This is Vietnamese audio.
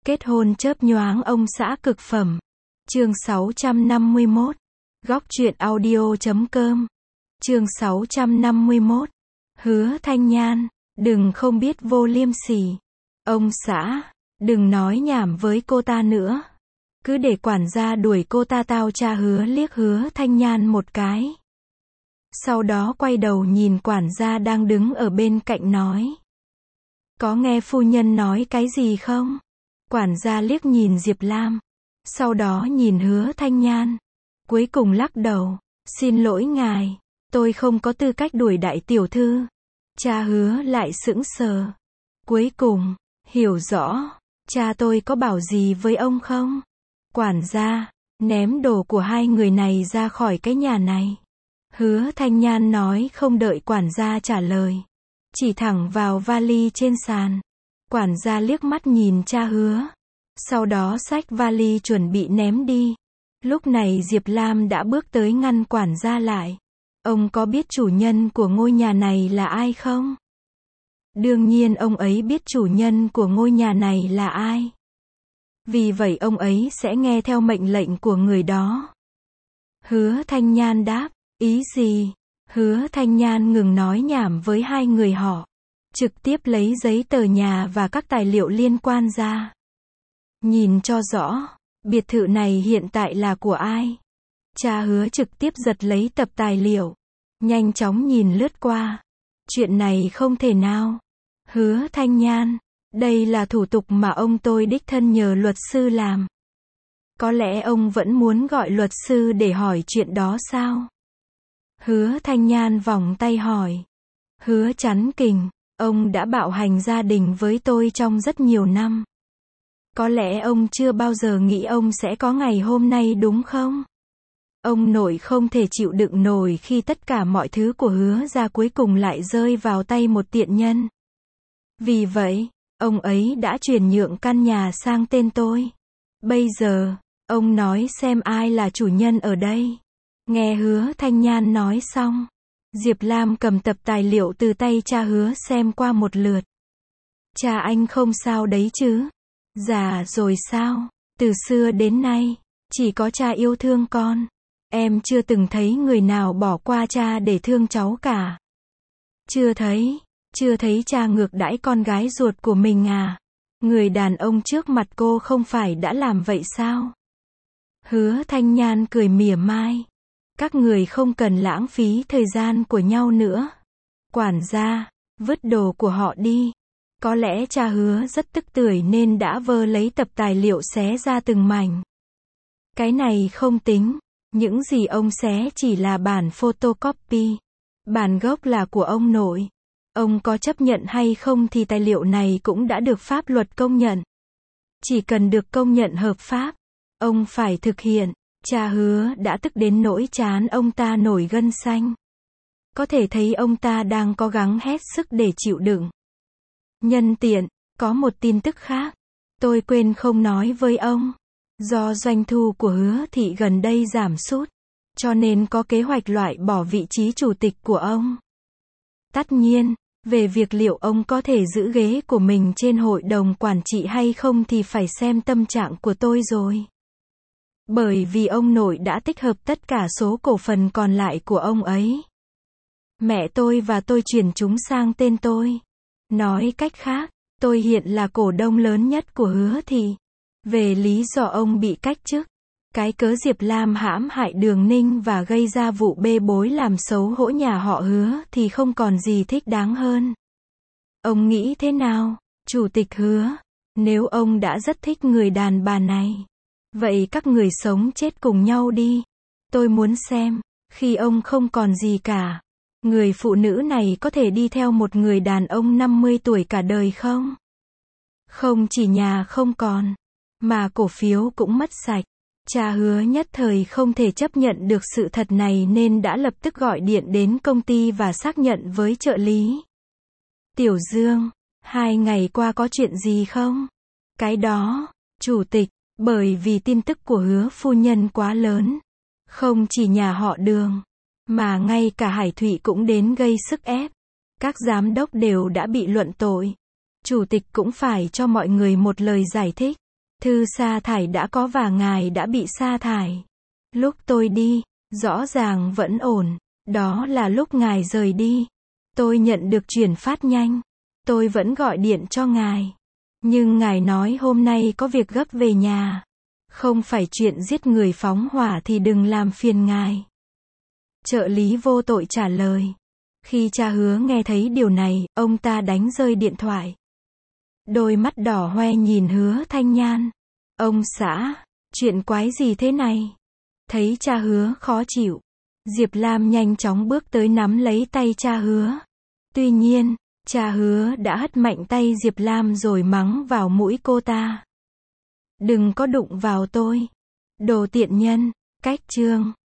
Kết hôn chớp nhoáng ông xã cực phẩm. Chương 651. Góc truyện audio.com. Chương 651. Hứa Thanh Nhan, đừng không biết vô liêm sỉ. Ông xã, đừng nói nhảm với cô ta nữa. Cứ để quản gia đuổi cô ta tao. Cha Hứa liếc Hứa Thanh Nhan một cái. Sau đó quay đầu nhìn quản gia đang đứng ở bên cạnh nói. Có nghe phu nhân nói cái gì không? Quản gia liếc nhìn Diệp Lam. Sau đó nhìn Hứa Thanh Nhan. Cuối cùng lắc đầu. Xin lỗi ngài, tôi không có tư cách đuổi đại tiểu thư. Cha Hứa lại sững sờ. Cuối cùng, hiểu rõ, cha tôi có bảo gì với ông không? Quản gia, ném đồ của hai người này ra khỏi cái nhà này. Hứa Thanh Nhan nói không đợi quản gia trả lời. Chỉ thẳng vào vali trên sàn. Quản gia liếc mắt nhìn cha Hứa. Sau đó xách vali chuẩn bị ném đi. Lúc này Diệp Lam đã bước tới ngăn quản gia lại. Ông có biết chủ nhân của ngôi nhà này là ai không? Đương nhiên ông ấy biết chủ nhân của ngôi nhà này là ai. Vì vậy ông ấy sẽ nghe theo mệnh lệnh của người đó. Hứa Thanh Nhan đáp, ý gì? Hứa Thanh Nhan ngừng nói nhảm với hai người họ. Trực tiếp lấy giấy tờ nhà và các tài liệu liên quan ra. Nhìn cho rõ, biệt thự này hiện tại là của ai? Cha Hứa trực tiếp giật lấy tập tài liệu. Nhanh chóng nhìn lướt qua. Chuyện này không thể nào. Hứa Thanh Nhan, đây là thủ tục mà ông tôi đích thân nhờ luật sư làm. Có lẽ ông vẫn muốn gọi luật sư để hỏi chuyện đó sao? Hứa Thanh Nhan vòng tay hỏi. Hứa Chắn Kình, ông đã bạo hành gia đình với tôi trong rất nhiều năm. Có lẽ ông chưa bao giờ nghĩ ông sẽ có ngày hôm nay đúng không? Ông nội không thể chịu đựng nổi khi tất cả mọi thứ của Hứa gia cuối cùng lại rơi vào tay một tiện nhân. Vì vậy, ông ấy đã chuyển nhượng căn nhà sang tên tôi. Bây giờ, ông nói xem ai là chủ nhân ở đây. Nghe Hứa Thanh Nhan nói xong, Diệp Lam cầm tập tài liệu từ tay cha Hứa xem qua một lượt. Cha anh không sao đấy chứ? Già rồi sao? Từ xưa đến nay, chỉ có cha yêu thương con. Em chưa từng thấy người nào bỏ qua cha để thương cháu cả. Chưa thấy cha ngược đãi con gái ruột của mình à? Người đàn ông trước mặt cô không phải đã làm vậy sao? Hứa Thanh Nhan cười mỉa mai. Các người không cần lãng phí thời gian của nhau nữa. Quản gia, vứt đồ của họ đi. Có lẽ cha Hứa rất tức tưởi nên đã vơ lấy tập tài liệu xé ra từng mảnh. Cái này không tính. Những gì ông xé chỉ là bản photocopy. Bản gốc là của ông nội. Ông có chấp nhận hay không thì tài liệu này cũng đã được pháp luật công nhận. Chỉ cần được công nhận hợp pháp, ông phải thực hiện. Cha Hứa đã tức đến nỗi trán ông ta nổi gân xanh. Có thể thấy ông ta đang cố gắng hết sức để chịu đựng. Nhân tiện, có một tin tức khác. Tôi quên không nói với ông. Do doanh thu của Hứa thị gần đây giảm sút, cho nên có kế hoạch loại bỏ vị trí chủ tịch của ông. Tất nhiên, về việc liệu ông có thể giữ ghế của mình trên hội đồng quản trị hay không thì phải xem tâm trạng của tôi rồi. Bởi vì ông nội đã tích hợp tất cả số cổ phần còn lại của ông ấy. Mẹ tôi và tôi chuyển chúng sang tên tôi. Nói cách khác, tôi hiện là cổ đông lớn nhất của Hứa thị. Về lý do ông bị cách chức, cái cớ Diệp Lam hãm hại Đường Ninh và gây ra vụ bê bối làm xấu hổ nhà họ Hứa thì không còn gì thích đáng hơn. Ông nghĩ thế nào, Chủ tịch Hứa? Nếu ông đã rất thích người đàn bà này, vậy các người sống chết cùng nhau đi. Tôi muốn xem, khi ông không còn gì cả, người phụ nữ này có thể đi theo một người đàn ông 50 tuổi cả đời không? Không chỉ nhà không còn, mà cổ phiếu cũng mất sạch. Cha Hứa nhất thời không thể chấp nhận được sự thật này nên đã lập tức gọi điện đến công ty và xác nhận với trợ lý. Tiểu Dương, 2 ngày qua có chuyện gì không? Cái đó, Chủ tịch, bởi vì tin tức của Hứa phu nhân quá lớn. Không chỉ nhà họ Đường, mà ngay cả Hải Thụy cũng đến gây sức ép. Các giám đốc đều đã bị luận tội. Chủ tịch cũng phải cho mọi người một lời giải thích. Thư sa thải đã có và ngài đã bị sa thải. Lúc tôi đi, rõ ràng vẫn ổn. Đó là lúc ngài rời đi. Tôi nhận được chuyển phát nhanh. Tôi vẫn gọi điện cho ngài. Nhưng ngài nói hôm nay có việc gấp về nhà. Không phải chuyện giết người phóng hỏa thì đừng làm phiền ngài. Trợ lý vô tội trả lời. Khi cha Hứa nghe thấy điều này, ông ta đánh rơi điện thoại. Đôi mắt đỏ hoe nhìn Hứa Thanh Nhan. Ông xã, chuyện quái gì thế này? Thấy cha Hứa khó chịu, Diệp Lam nhanh chóng bước tới nắm lấy tay cha Hứa. Tuy nhiên, cha Hứa đã hất mạnh tay Diệp Lam rồi mắng vào mũi cô ta. Đừng có đụng vào tôi. Đồ tiện nhân. Cách chương